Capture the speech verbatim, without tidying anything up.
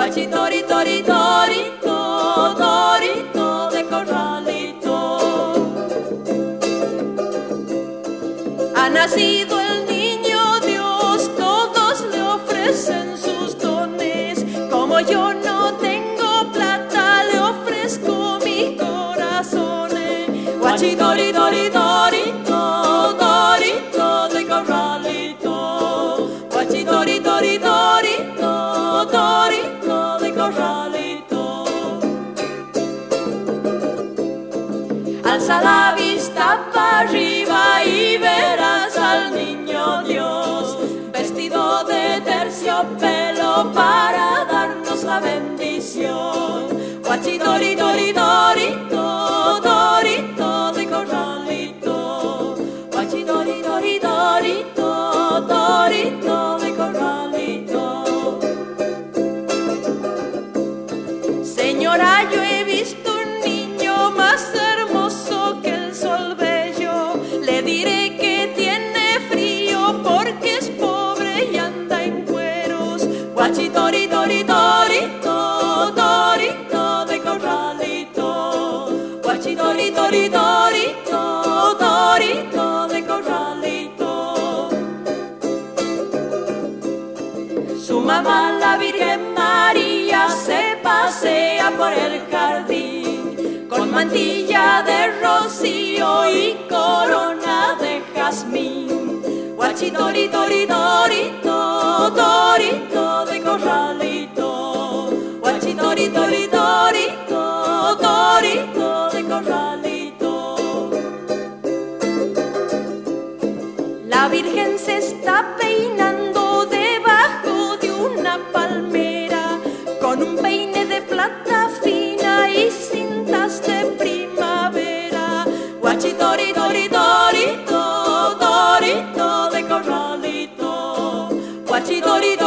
Guachitori, tori, torito, torito de corralito. Ha nacido el niño Dios, todos le ofrecen sus dones. Como yo no tengo plata, le ofrezco mi corazón. Guachitori, tori, torito, torito de corralito. Guachitori, tori, torito, torito de corralito. Alza la vista para arriba y verás al niño Dios, vestido de terciopelo para darnos la bendición. Guachitori, tori, torito, torito de corralito. Guachitori, tori, torito, torito de corralito. Señora, yo he visto un niño más hermoso que el sol bello. Le diré que tiene frío porque es pobre y anda en cueros. Guachitori, tori, torito, torito de corralito. Guachitori, tori, torito, torito de corralito. Su mamá, la Virgen María, se pasea por el jardín con mantilla de rocío y corona de jazmín. Guachitori, tori, torito, torito de corralito. Guachitori, tori, torito, torito de corralito. La Virgen se está peinando debajo de una palmera con un peine de plata fina y cintas de primavera. Guachitori, tori, torito, torito de corralito. Guachitori,